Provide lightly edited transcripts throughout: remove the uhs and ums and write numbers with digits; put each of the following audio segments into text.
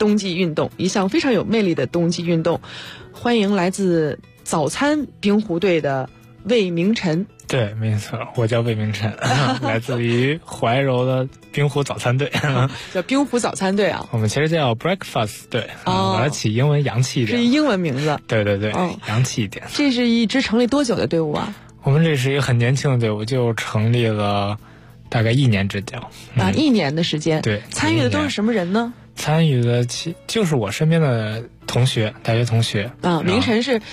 冬季运动，一项非常有魅力的冬季运动。欢迎来自早餐冰壶队的魏明晨。 对，没错，我叫魏明晨，来自于怀柔的冰壶早餐队， 叫冰壶早餐队啊。 我们其实叫 Breakfast 队，把它起英文洋气一点， 是英文名字。 对对对，洋气一点。 这是一支成立多久的队伍啊？ 我们这是一个很年轻的队伍，就成立了大概1年之久 ，1年的时间。 对， 参与的都是什么人呢？ 参与的就是我身边的同学，大学同学啊。明晨是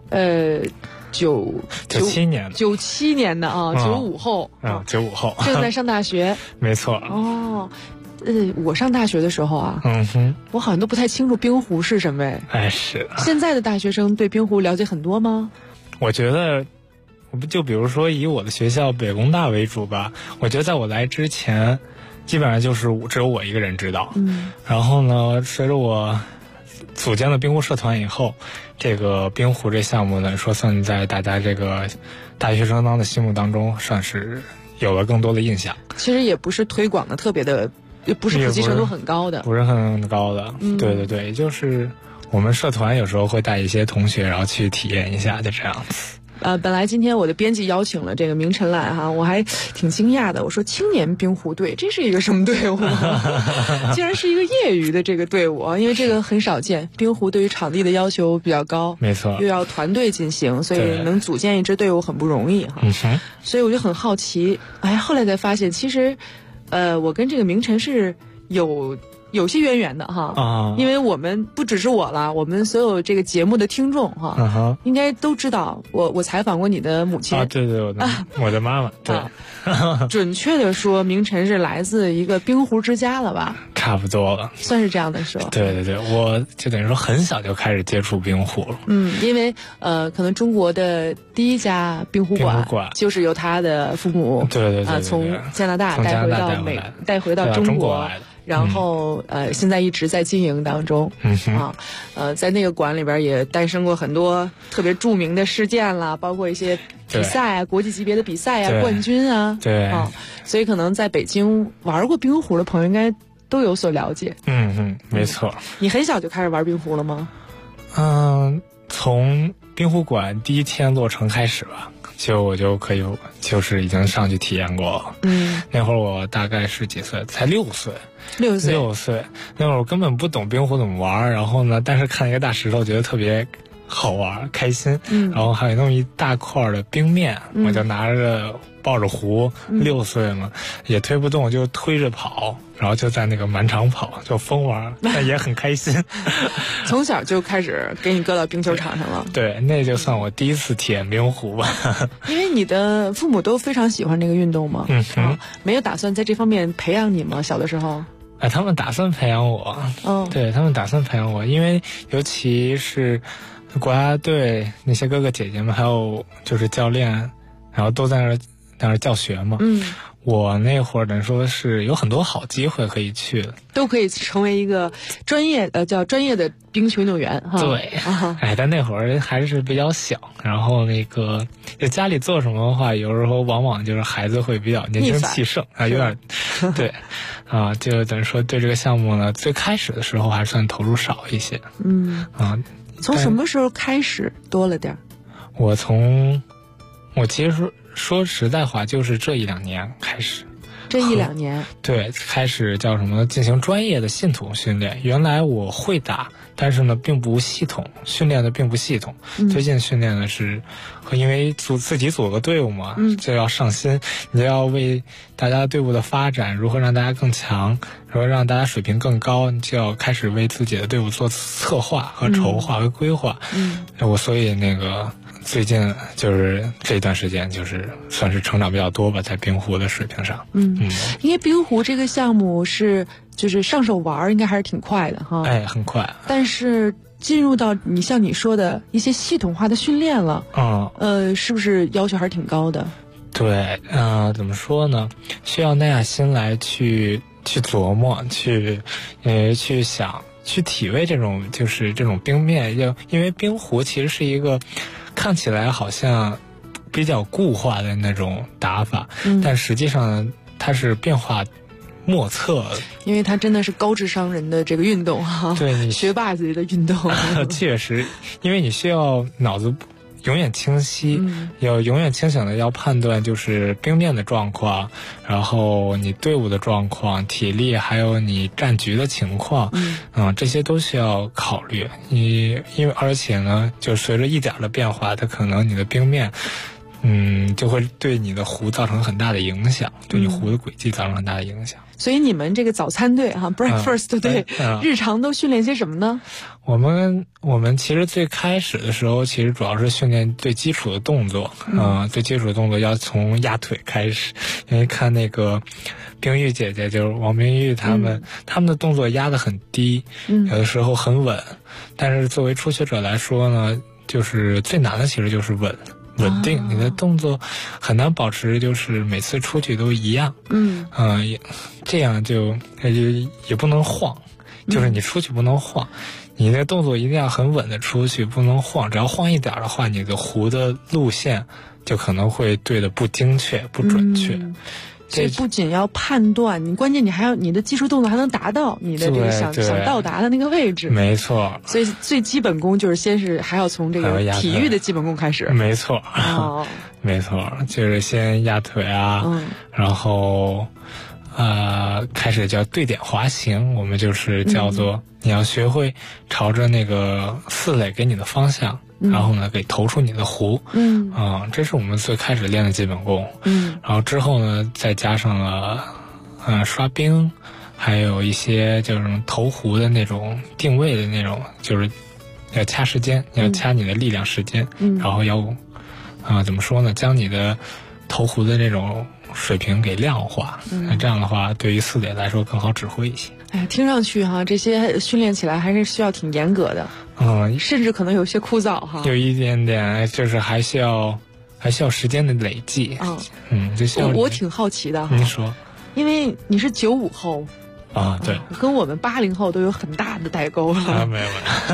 97年的啊，95后 ，95后正在上大学。 没错。 哦，我上大学的时候啊，我好像都不太清楚冰壶是什么哎。 哎，是。 现在的大学生对冰壶了解很多吗？ 我觉得，就比如说以我的学校北工大为主吧，我觉得在我来之前，基本上就是只有我一个人知道。然后呢，随着我组建了冰壶社团以后，这个冰壶这项目呢，说算在大家这个大学生的心目当中，算是有了更多的印象。 其实也不是推广的特别的，也不是普及程度很高的， 不是很高的。对对对，就是我们社团有时候会带一些同学，然后去体验一下，就这样子。 本来今天我的编辑邀请了这个明晨来哈，我还挺惊讶的。我说青年冰壶队，这是一个什么队伍？竟然是一个业余的这个队伍啊！因为这个很少见，冰壶对于场地的要求比较高， 没错， 又要团队进行，所以能组建一支队伍很不容易哈。所以我就很好奇，后来才发现，其实，我跟这个明晨是有些渊源的哈，因为我们不只是我了，我们所有这个节目的听众哈，应该都知道我采访过你的母亲对对，我的妈妈，对， 准确的说，明晨是来自一个冰壶之家了吧？ 差不多了， 算是这样的说。 对对对，我就等于说很小就开始接触冰壶了。 因为可能中国的第一家冰壶馆就是由他的父母对从加拿大带回到中国来的。 然后现在一直在经营当中在那个馆里边也诞生过很多特别著名的事件啦，包括一些比赛啊，国际级别的比赛啊，冠军啊， 对所以可能在北京玩过冰壶的朋友应该都有所了解。 没错。 你很小就开始玩冰壶了吗？ 从冰壶馆第一天落成开始吧，我就可以就是已经上去体验过了。那会儿我大概是几岁？才6岁。6岁，那会儿我根本不懂冰壶怎么玩，然后呢，但是看一个大石头觉得特别好玩开心，然后还有那么一大块的冰面，我就拿着抱着壶，6岁嘛，也推不动，就推着跑，然后就在那个满场跑，就疯玩，但也很开心。 从小就开始给你搁到冰球场上了。 对，那就算我第一次体验冰壶吧。 因为你的父母都非常喜欢这个运动吗？没有打算在这方面培养你吗？小的时候？ 他们打算培养我。对，他们打算培养我，因为尤其是国家队那些哥哥姐姐们，还有就是教练，然后都在那儿教学嘛。我那会儿等于说是有很多好机会可以去的， 都可以成为一个专业的冰球运动员哈。 对，但那会儿还是比较小，然后就家里做什么的话，有时候往往就是孩子会比较年轻气盛有点对就等于说对这个项目呢，最开始的时候还算投入少一些。从什么时候开始多了点？ 我其实说实在话，就是这1-2年开始。 这1-2年， 对，开始叫什么？进行专业的信统训练。原来我会打，但是呢，并不系统，训练的并不系统。最近训练的是，因为自己组个队伍嘛，就要上心，你就要为大家队伍的发展，如何让大家更强，如何让大家水平更高，你就要开始为自己的队伍做策划和筹划和规划。所以最近就是这一段时间，就是算是成长比较多吧，在冰壶的水平上。 因为冰壶这个项目就是上手玩应该还是挺快的哈。 很快。 但是进入到像你说的一些系统化的训练了，是不是要求还是挺高的？ 对，怎么说呢？需要耐下心来去琢磨，去想，去体味这种冰面，因为冰壶其实是一个看起来好像比较固化的那种打法，但实际上它是变化莫测， 因为它真的是高智商人的这个运动哈， 对， 学霸级的运动。 确实，因为你需要脑子永远清晰，要永远清醒的要判断就是冰面的状况，然后你队伍的状况、体力，还有你战局的情况，这些都需要考虑。因为而且呢，就随着一点的变化，它可能你的冰面，就会对你的湖造成很大的影响，对你湖的轨迹造成很大的影响。 所以你们这个早餐队哈 ，breakfast 队，日常都训练些什么呢？ 我们其实最开始的时候，其实主要是训练最基础的动作，最基础的动作要从压腿开始，因为看那个冰玉姐姐，就是王冰玉他们的动作压得很低，有的时候很稳，但是作为初学者来说呢，就是最难的其实就是稳定，你的动作很难保持，就是每次出去都一样，这样就也不能晃，就是你出去不能晃，你那动作一定要很稳的出去，不能晃，只要晃一点的话，你的湖的路线就可能会对的不精确、不准确。 所以不仅要判断，你关键你还要你的技术动作还能达到你的这个想到达的那个位置。 没错。 所以最基本功就是还要从这个体育的基本功开始。 没错。没错，就是先压腿啊，然后开始叫对点滑行，我们就是叫做你要学会朝着那个四垒给你的方向。然后呢，给投出你的湖，这是我们最开始练的基本功，然后之后呢，再加上了，刷冰，还有一些就是投湖的那种定位的那种，就是要掐时间，要掐你的力量时间，然后要，怎么说呢，将你的投湖的这种水平给量化，这样的话，对于四垒来说更好指挥一些。 哎，听上去哈，这些训练起来还是需要挺严格的。甚至可能有些枯燥哈， 有一点点，就是还需要时间的累积。就像我挺好奇的哈。 您说， 因为你是95后对， 跟我们80后都有很大的代沟了。 没有。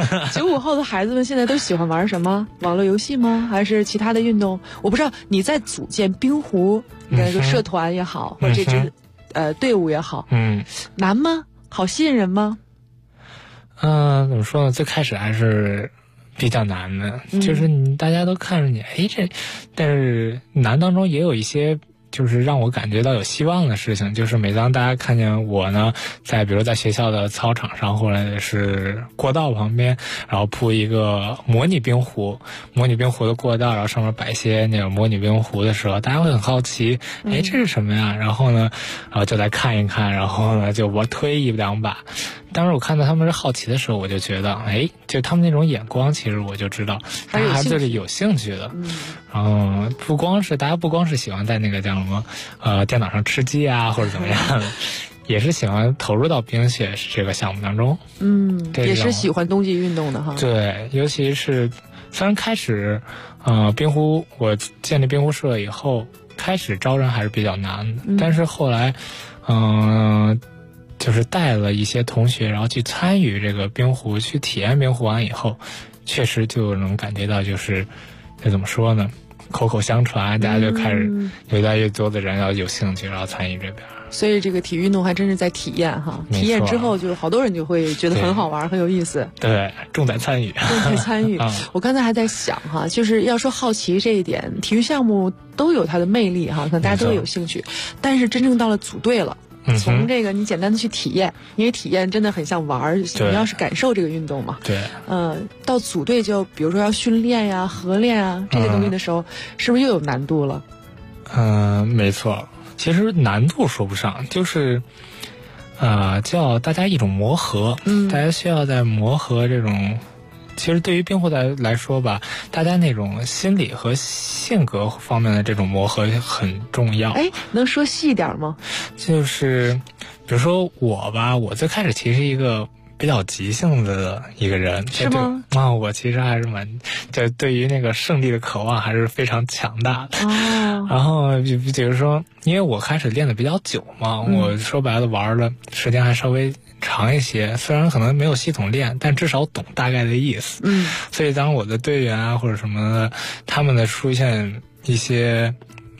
95后的孩子们现在都喜欢玩什么？网络游戏吗？还是其他的运动？我不知道你在组建冰湖那个社团也好，或者这支队伍也好，难吗？好吸引人吗？ 怎么说呢？最开始还是比较难的，就是大家都看着你，但是难当中也有一些就是让我感觉到有希望的事情，就是每当大家看见我呢，比如在学校的操场上或者是过道旁边，然后铺一个模拟冰湖的过道，然后上面摆一些那种模拟冰湖的时候，大家会很好奇，这是什么呀？然后呢，就来看一看，然后呢就我推一两把。当时我看到他们是好奇的时候，我就觉得，就他们那种眼光，其实我就知道孩子是有兴趣的。大家不光是喜欢在那个叫什么电脑上吃鸡啊，或者怎么样的，也是喜欢投入到冰雪这个项目当中。 也是喜欢冬季运动的哈。 对，尤其是虽然开始冰湖我建立冰湖社以后，开始招人还是比较难的，但是后来就是带了一些同学，然后去参与这个冰湖，去体验冰湖完以后，确实就能感觉到，就是这怎么说呢？口口相传，大家就开始越来越多的人要有兴趣，然后参与这边。 所以这个体育运动还真是在体验哈，体验之后就好多人就会觉得很好玩，很有意思。 对，重在参与。 我刚才还在想哈，就是要说好奇这一点，体育项目都有它的魅力哈，可能大家都有兴趣，但是真正到了组队了。从这个你简单的去体验，因为体验真的很像玩，你要是感受这个运动嘛。 对。 到组队就比如说要训练呀、合练啊这些东西的时候，是不是又有难度了？ 没错。其实难度说不上，就是叫大家一种磨合。大家需要在磨合这种。其实对于冰壶来说吧，大家那种心理和性格方面的这种磨合很重要。 能说细一点吗？ 就是比如说我吧，我最开始其实是一个比较急性子的一个人。 是吗？ 我其实还是就对于那个胜利的渴望还是非常强大的。然后比如说，因为我开始练的比较久嘛，我说白了玩的时间还稍微长一些，虽然可能没有系统练，但至少懂大概的意思。所以当我的队员啊或者什么的，他们的出现一些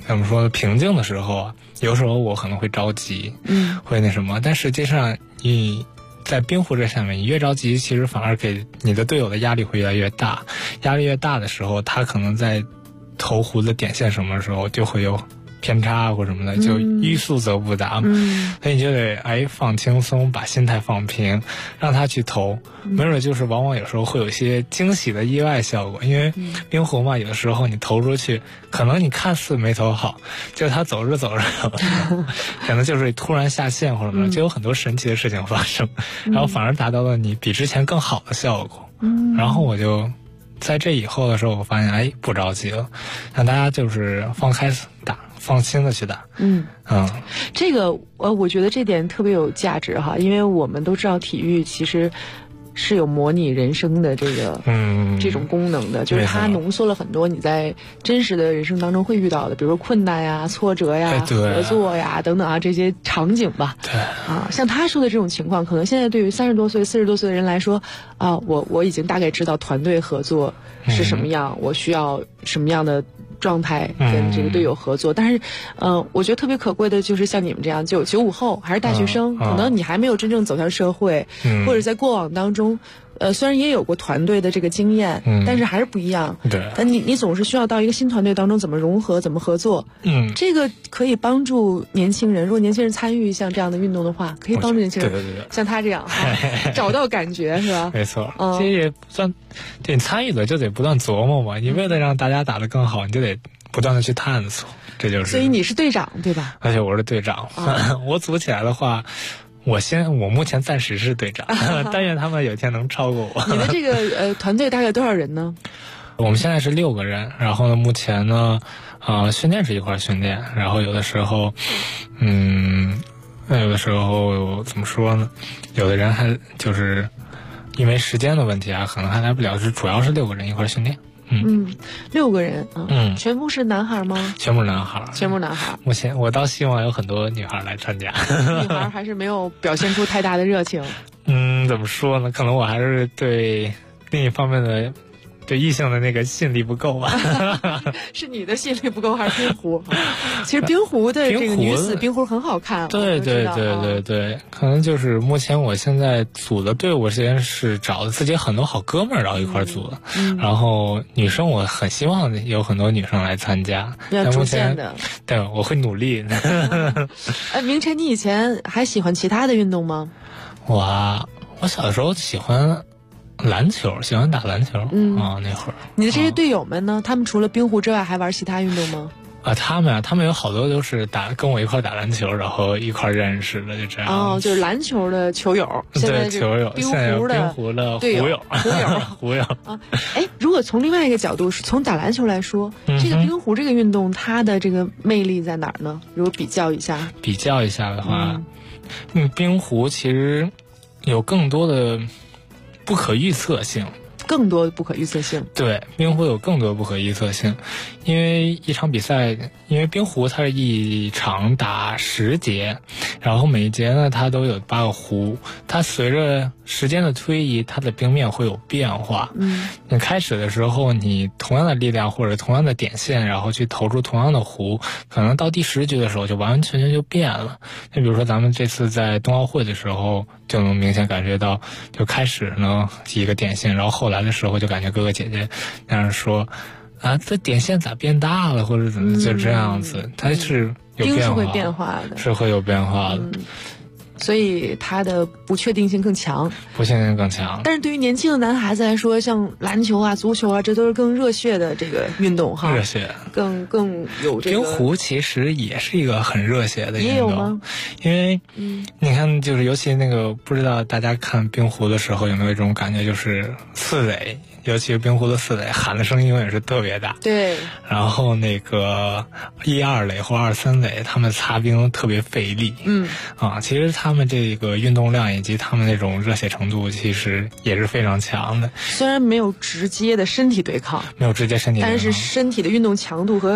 怎么说呢，平静的时候啊，有时候我可能会着急，会那什么，但实际上你在冰壶这上面，你越着急，其实反而给你的队友的压力会越来越大，压力越大的时候，他可能在投壶的点线什么时候就会有偏差或什么的，就欲速则不达，所以你就得放轻松，把心态放平，让他去投，没准就是往往有时候会有一些惊喜的意外效果，因为冰壶嘛，有的时候你投出去，可能你看似没投好，就他走着，可能就是突然下线或者什么，就有很多神奇的事情发生，然后反而达到了你比之前更好的效果。然后我就在这以后的时候，我发现不着急了，让大家就是放开打，放心的去打。 这个我觉得这点特别有价值哈，因为我们都知道体育其实是有模拟人生的这个这种功能的，就是它浓缩了很多你在真实的人生当中会遇到的，比如说困难呀、挫折呀、合作呀等等啊这些场景吧。像他说的这种情况，可能现在对于30多岁、40多岁的人来说我已经大概知道团队合作是什么样，我需要什么样的状态跟这个队友合作，但是我觉得特别可贵的就是像你们这样就95后还是大学生，可能你还没有真正走向社会，或者在过往当中虽然也有过团队的这个经验，但是还是不一样。但你总是需要到一个新团队当中怎么融合，怎么合作。这个可以帮助年轻人，如果年轻人参与像这样的运动的话，可以帮助年轻人像他这样找到感觉，是吧？ 没错，其实也不算，对你参与的就得不断琢磨嘛。你为了让大家打得更好，你就得不断的去探索，这就是。 所以你是队长对吧？ 而且我是队长，我组起来的话。我目前暂时是队长，但愿他们有一天能超过我。 你的这个团队大概多少人呢？ 我们现在是6个人，然后呢，目前呢，训练是一块训练，然后有的时候，那有的时候怎么说呢？有的人还就是因为时间的问题啊，可能还来不了，主要是6个人一块训练。 6个人全部是男孩吗？ 全部是男孩， 全部是男孩。 目前我倒希望有很多女孩来参加。 女孩还是没有表现出太大的热情。 怎么说呢？可能我还是对另一方面的对异性的那个吸引力不够吧。 是你的吸引力不够还是冰壶？其实冰壶的这个女子冰壶很好看。 对，可能就是目前我现在组的队伍，实际上是找了自己很多好哥们儿然后一块组的。然后女生我很希望有很多女生来参加。 要逐渐的。 对，我会努力。 明晨，你以前还喜欢其他的运动吗？ 我小的时候喜欢篮球，喜欢打篮球。那会儿。你的这些队友们呢？他们除了冰壶之外，还玩其他运动吗？ 他们有好多都是跟我一块打篮球，然后一块认识的，就这样。 就是篮球的球友。 对，球友。 冰壶的队友。壶友。 如果从另外一个角度，是从打篮球来说，这个冰壶这个运动，它的这个魅力在哪儿呢？如果比较一下的话，冰壶其实有更多的不可预测性。 更多的不可预测性。 对，冰壶有更多的不可预测性，因为一场比赛，因为冰壶它是一场打10节，然后每一节呢它都有8个壶，它随着时间的推移，它的冰面会有变化。你开始的时候，你同样的力量或者同样的点线，然后去投出同样的壶，可能到第10局的时候就完完全全就变了。就比如说咱们这次在冬奥会的时候，就能明显感觉到，就开始呢一个点线，然后后来的时候就感觉哥哥姐姐那样说这点线咋变大了，或者怎么就这样子，它是有变化， 是会变化的， 是会有变化的。 所以它的不确定性更强。 但是对于年轻的男孩子来说，像篮球啊、足球啊，这都是更热血的这个运动哈。 热血， 更有这个。 冰壶其实也是一个很热血的运动。 也有吗？ 因为你看，就是尤其那个，不知道大家看冰壶的时候有没有一种感觉，就是四垒。尤其是冰壶的4垒喊的声音永远是特别大。 对。 然后那个1、2垒或2、3垒，他们擦冰特别费力。其实他们这个运动量以及他们那种热血程度，其实也是非常强的。 虽然没有直接的身体对抗， 但是身体的运动强度和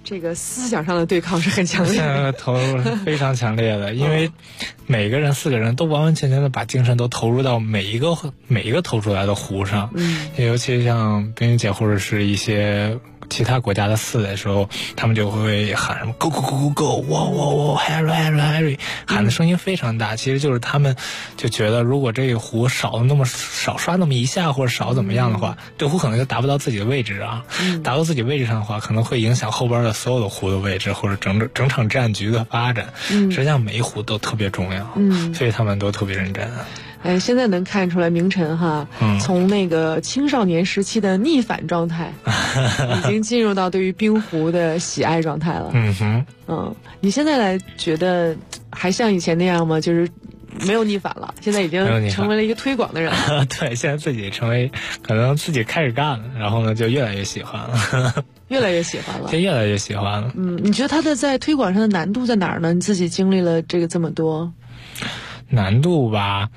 这个思想上的对抗是很强烈的， 投入非常强烈的，因为每个人4个人都完完全全的把精神都投入到每一个投出来的壶上，尤其像冰玉姐或者是一些其他国家的4的时候，他们就会喊什么 go go go go go， 哇哇哇 Harry Harry Harry， 喊的声音非常大，其实就是他们就觉得如果这个壶少刷那么一下或者少怎么样的话，这壶可能就达不到自己的位置啊，达到自己位置上的话，可能会影响后边的所有的壶的位置或者整场战局的发展。实际上每一壶都特别重要，所以他们都特别认真。 现在能看出来明晨哈，从那个青少年时期的逆反状态，已经进入到对于冰壶的喜爱状态了。你现在来觉得还像以前那样吗？就是没有逆反了，现在已经成为了一个推广的人了。 对，现在自己可能自己开始干了，然后呢就越来越喜欢了。 越来越喜欢了， 就越来越喜欢了。 你觉得它的在推广上的难度在哪儿呢？你自己经历了这么多。 难度吧，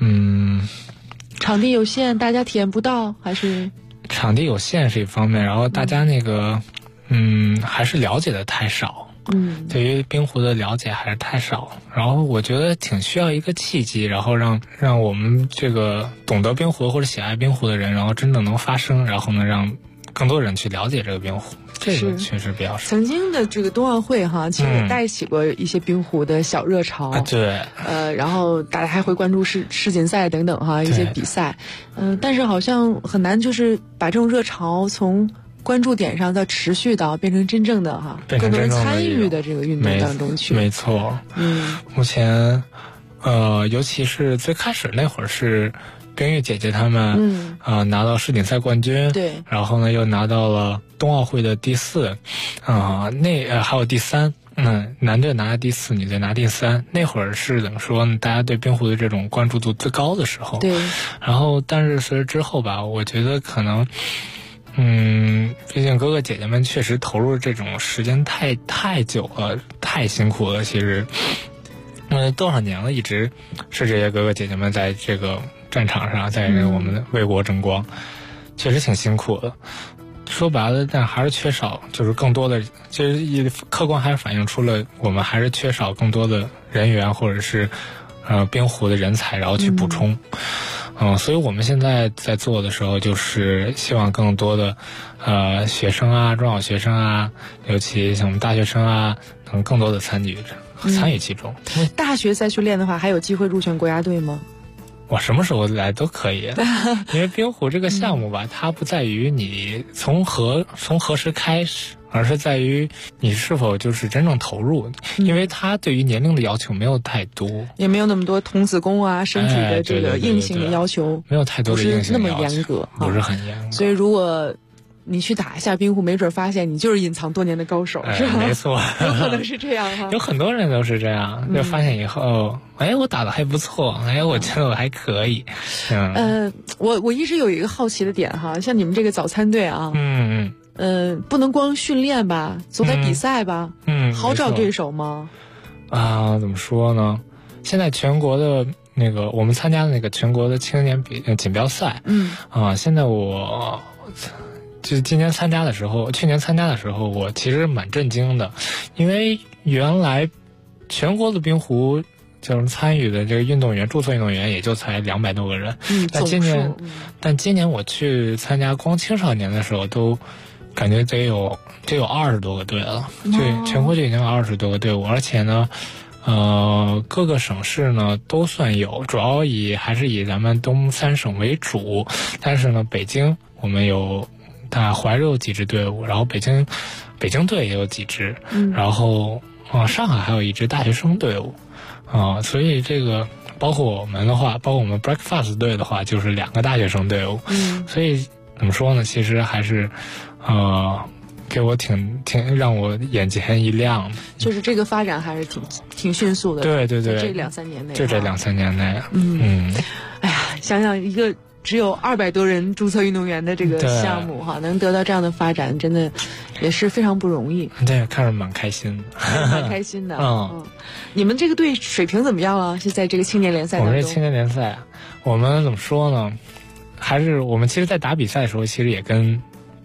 场地有限，大家体验不到，还是场地有限是一方面，然后大家还是了解的太少，对于冰壶的了解还是太少，然后我觉得挺需要一个契机，然后让我们这个懂得冰壶或者喜爱冰壶的人，然后真正能发声，然后呢让更多人去了解这个冰壶。这个确实比较少。 曾经的这个冬奥会哈，其实也带起过一些冰壶的小热潮。 对。 然后大家还会关注世锦赛等等哈一些比赛。但是好像很难就是把这种热潮从关注点上再持续到变成真正的更多人参与的这个运动当中去。 没错。目前尤其是最开始那会儿是冰玉姐姐他们拿到世锦赛冠军， 对， 然后呢又拿到了冬奥会的第4，还有第3，男队拿第4，女队拿第3。那会儿是怎么说呢？大家对冰壶的这种关注度最高的时候。 对。 然后，但是随着之后吧，我觉得可能，毕竟哥哥姐姐们确实投入这种时间太久了，太辛苦了。其实，多少年了，一直是这些哥哥姐姐们在这个战场上，在我们为国争光，确实挺辛苦的。说白了，但还是缺少，就是更多的，就是客观还是反映出了我们还是缺少更多的人员或者是冰壶的人才，然后去补充。所以我们现在在做的时候，就是希望更多的学生啊、中小学生啊，尤其像我们大学生啊，能更多的参与其中。 大学再去练的话，还有机会入选国家队吗？ 我什么时候来都可以，因为冰壶这个项目吧，它不在于你从何时开始，而是在于你是否就是真正投入，因为它对于年龄的要求没有太多， 也没有那么多童子功啊，身体的这个硬性的要求， 没有太多的硬性的要求， 不是那么严格， 不是很严格。 所以如果你去打一下冰壶，没准发现你就是隐藏多年的高手，是吧？ 没错， 有可能是这样哈。 有很多人都是这样，就发现以后，我打得还不错，我觉得我还可以。 我一直有一个好奇的点哈，像你们这个早餐队啊，不能光训练吧，总得比赛吧，好找对手吗？ 怎么说呢？现在全国的我们参加的全国的青年锦标赛，现在就是去年参加的时候，我其实蛮震惊的，因为原来全国的冰壶就是参与的这个运动员，注册运动员也就才200多个人。但今年我去参加光青少年的时候，都感觉得有20多个队了，全国就已经有20多个队伍，而且呢，各个省市呢都算有，主要还是以咱们东3省为主，但是呢，北京我们有。怀柔有几支队伍，然后北京队也有几支，然后上海还有一支大学生队伍，所以这个包括我们 Breakfast 队的话，就是2个大学生队伍，所以怎么说呢？其实还是给我挺让我眼前一亮的， 就是这个发展还是挺迅速的。 对， 这2-3年内， 就这2-3年内， 哎呀，想想一个只有200多人注册运动员的这个项目哈，能得到这样的发展，真的也是非常不容易。 对，看着蛮开心的， 蛮开心的。你们这个队水平怎么样啊？是在这个青年联赛当中？ 我们这青年联赛，我们怎么说呢？还是我们其实，在打比赛的时候，其实也跟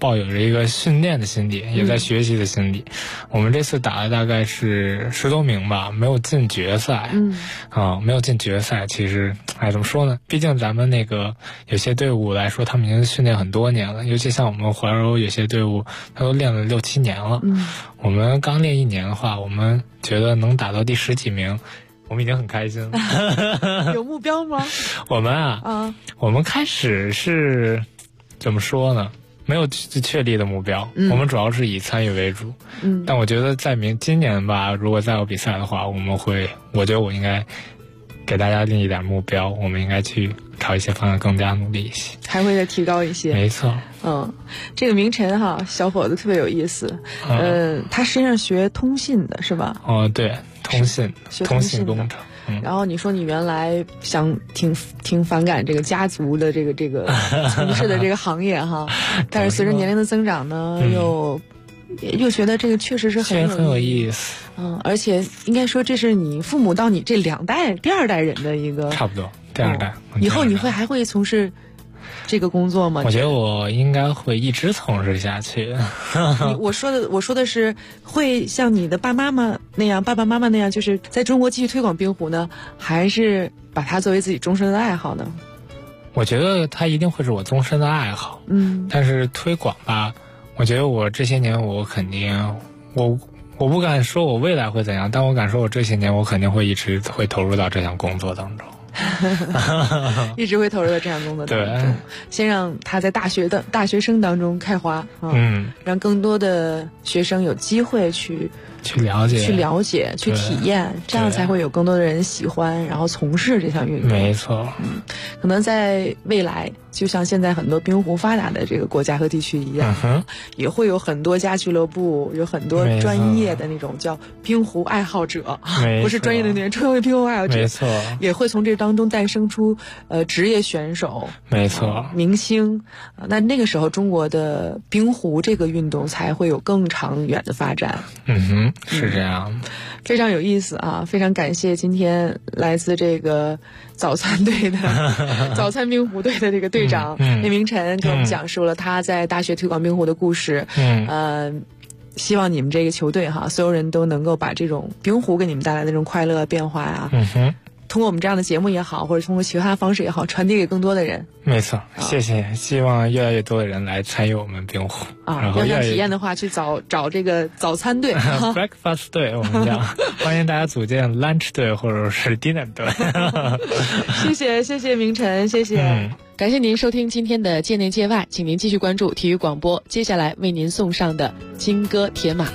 抱有着一个训练的心理，也在学习的心理。我们这次打的大概是10多名吧，没有进决赛。没有进决赛，其实怎么说呢？毕竟咱们那个有些队伍来说，他们已经训练很多年了，尤其像我们怀柔有些队伍，他都练了6、7年了。我们刚练1年的话，我们觉得能打到第10几名，我们已经很开心了。 有目标吗？ 我们我们开始是怎么说呢？没有确立的目标，我们主要是以参与为主。但我觉得在今年吧，如果再有比赛的话，我觉得我应该给大家定一点目标，我们应该去朝一些方向更加努力一些， 还会再提高一些。 没错。 这个明晨小伙子特别有意思。他实际上学通信的是吧？ 对，通信工程。 然后你说你原来挺反感这个家族的这个从事的这个行业但是随着年龄的增长呢，又觉得这个确实是很有意思。 而且应该说这是你父母到你这第2代人的一个差不多第2代。 以后你还会从事这个工作吗？ 我觉得我应该会一直从事下去。 我说的是会像你的爸爸妈妈那样，就是在中国继续推广冰壶呢，还是把它作为自己终身的爱好呢？ 我觉得它一定会是我终身的爱好。但是推广吧，我觉得我这些年我肯定我不敢说我未来会怎样，但我敢说我这些年我肯定会一直会投入到这项工作当中。 一直会投入到这样工作当中，先让他在大学生当中开花，让更多的学生有机会去了解、去体验，这样才会有更多的人喜欢，然后从事这项运动。 没错。 可能在未来，就像现在很多冰壶发达的这个国家和地区一样，也会有很多家俱乐部，有很多专业的那种叫冰壶爱好者，不是专业的那种专业冰壶爱好者， 没错， 也会从这当中诞生出职业选手， 没错， 明星。那个时候中国的冰壶这个运动才会有更长远的发展。 是这样。 非常有意思非常感谢今天来自这个早餐队的早餐冰壶队的这个队长叶明晨给我们讲述了他在大学推广冰壶的故事。希望你们这个球队所有人都能够把这种冰壶给你们带来的这种快乐变化通过我们这样的节目也好，或者通过其他方式也好，传递给更多的人。 没错，谢谢。希望越来越多的人来参与我们冰壶然后要想体验的话，去找这个早餐队 breakfast 队，我们讲欢迎大家组建 lunch 队或者是 dinner 队。 谢谢明晨，谢谢。感谢您收听今天的界内界外，请您继续关注体育广播，接下来为您送上的金戈铁马。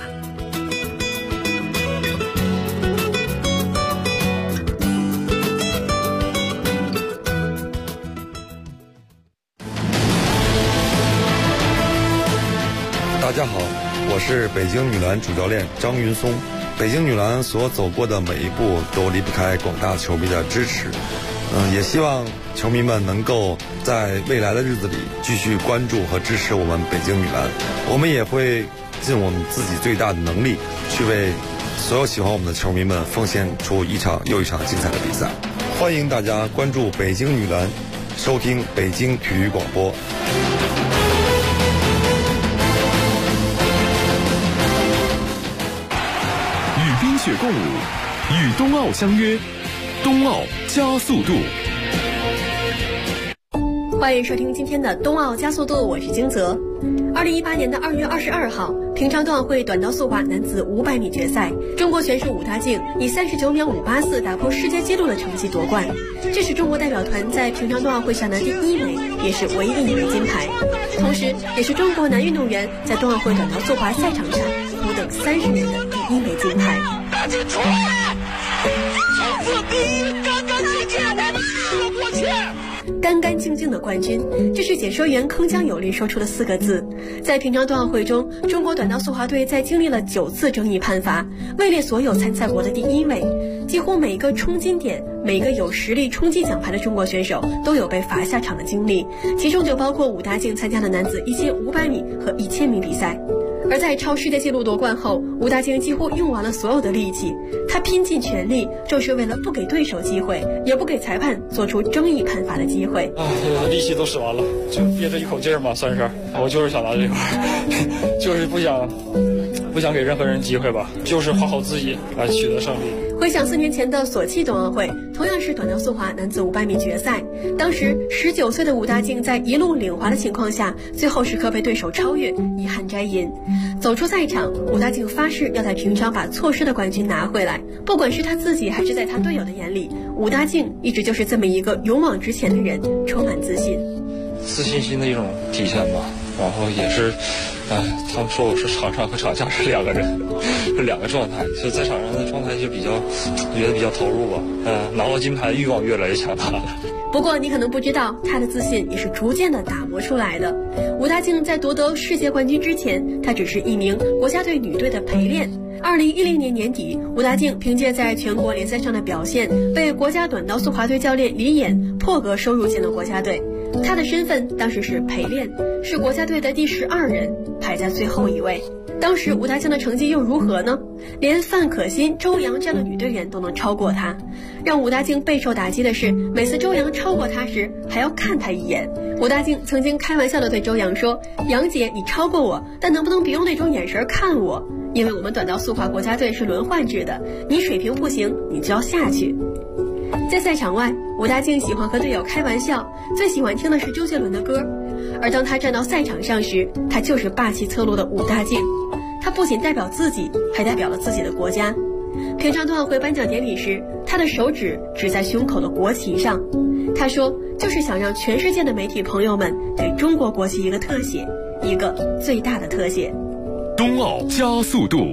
大家好，我是北京女篮主教练张云松。北京女篮所走过的每一步都离不开广大球迷的支持。也希望球迷们能够在未来的日子里继续关注和支持我们北京女篮。我们也会尽我们自己最大的能力，去为所有喜欢我们的球迷们奉献出一场又一场精彩的比赛。欢迎大家关注北京女篮，收听北京体育广播。 与冰雪共舞，与冬奥相约，冬奥加速度。 欢迎收听今天的冬奥加速度，我是金泽。2018年的2月22号，平昌冬奥会短道速滑男子500米决赛，中国选手武大靖以39秒584打破世界纪录的成绩夺冠，这是中国代表团在平昌冬奥会上的第1枚，也是唯一的1枚金牌，同时也是中国男运动员在冬奥会短道速滑赛场上苦等30年的第1枚金牌。大靖出来了，这次第1，干干净净，我们4个过去。干干净净的冠军，这是解说员铿锵有力说出的4个字。在平昌冬奥会中，中国短道速滑队在经历了9次争议判罚，位列所有参赛国的第1位。几乎每一个冲金点，每一个有实力冲击奖牌的中国选手都有被罚下场的经历，其中就包括武大靖参加的男子1500米和1000米比赛。 而在超世界纪录夺冠后，武大靖几乎用完了所有的力气，他拼尽全力，就是为了不给对手机会，也不给裁判做出争议判罚的机会。 力气都使完了，就憋着一口劲儿嘛，算是。我就是想拿这块，就是不想给任何人机会吧，就是好好自己来取得胜利。 回想4年前的索契冬奥会，同样是短道速滑男子500米决赛，当时19岁的武大靖在一路领滑的情况下，最后时刻被对手超越，遗憾摘银。走出赛场，武大靖发誓要在平昌把错失的冠军拿回来。不管是他自己还是在他队友的眼里，武大靖一直就是这么一个勇往直前的人，充满自信。 自信心的一种体现吧。然后也是，他们说我是场上和场下是两个人，是两个状态。就在场上的状态就觉得比较投入吧。拿到金牌欲望越来越强大了。 不过你可能不知道，他的自信也是逐渐的打磨出来的。武大靖在夺得世界冠军之前，他只是一名国家队女队的陪练。2010年年底，武大靖凭借在全国联赛上的表现，被国家短道速滑队教练李演破格收入进了国家队。他的身份当时是陪练，是国家队的第12人，排在最后一位。当时武大靖的成绩又如何呢？连范可新、周洋这样的女队员都能超过他。让武大靖备受打击的是，每次周洋超过他时还要看他一眼。武大靖曾经开玩笑地对周洋说：“杨姐，你超过我，但能不能别用那种眼神看我？因为我们短道速滑国家队是轮换制的，你水平不行，你就要下去。”在赛场外，武大靖喜欢和队友开玩笑，最喜欢听的是周杰伦的歌。而当他站到赛场上时，他就是霸气侧漏的武大靖。他不仅代表自己，还代表了自己的国家。平昌冬奥会颁奖典礼时，他的手指指在胸口的国旗上，他说就是想让全世界的媒体朋友们给中国国旗一个特写，一个最大的特写。 冬奥加速度。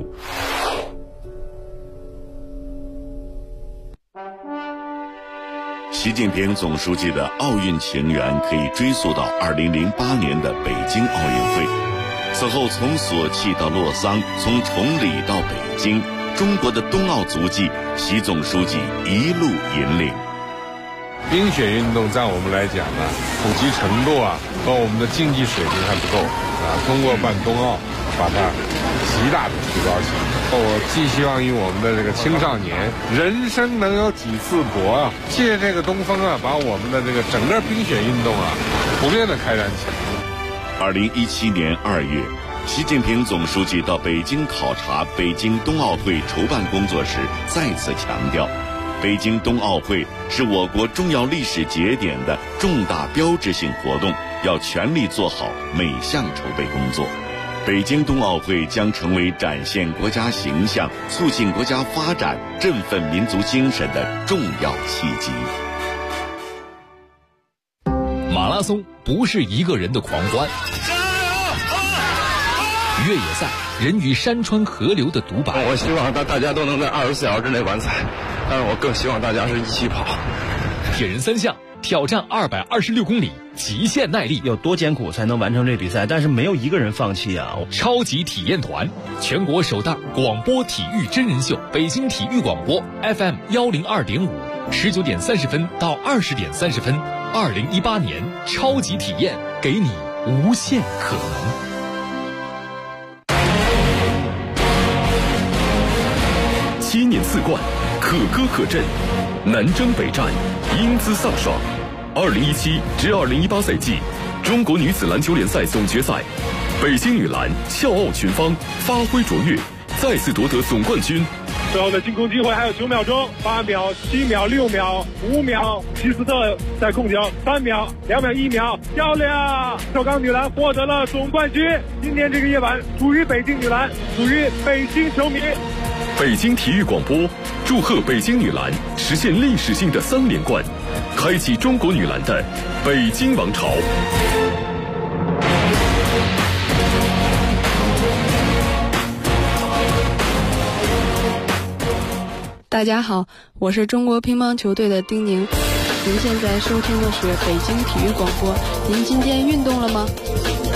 习近平总书记的奥运情缘可以追溯到2008年的北京奥运会。此后从索契到洛桑，从崇礼到北京，中国的冬奥足迹，习总书记一路引领。 冰雪运动在我们来讲呢，普及程度和我们的竞技水平还不够通过办冬奥，把它极大的提高起来。我寄希望于我们的这个青少年，人生能有几次搏借这个东风把我们的这个整个冰雪运动普遍的开展起来。 2017年2月，习近平总书记到北京考察北京冬奥会筹办工作时，再次强调，北京冬奥会是我国重要历史节点的重大标志性活动，要全力做好每项筹备工作。北京冬奥会将成为展现国家形象、促进国家发展、振奋民族精神的重要契机。 马拉松不是一个人的狂欢，越野赛人与山川河流的独白。 我希望大家都能在24小时之内完赛，但是我更希望大家是一起跑。 铁人3项挑战226公里，极限耐力， 有多艰苦才能完成这比赛？但是没有一个人放弃啊！ 超级体验团，全国首档广播体育真人秀，北京体育广播 FM 102.5，19点30分到20点30分，2018年超级体验，给你无限可能。 7年4冠，可歌可阵，南征北战，英姿飒爽。2017至2018赛季中国女子篮球联赛总决赛，北京女篮笑傲群芳，发挥卓越，再次夺得总冠军。 最后的进攻机会还有9秒钟，8秒、7秒、6秒、5秒，希斯特在控球，3秒、2秒、1秒，漂亮！首钢女篮获得了总冠军。今天这个夜晚属于北京女篮，属于北京球迷。 北京体育广播祝贺北京女篮实现历史性的3连冠，开启中国女篮的北京王朝。 大家好，我是中国乒乓球队的丁宁。您现在收听的是北京体育广播。您今天运动了吗？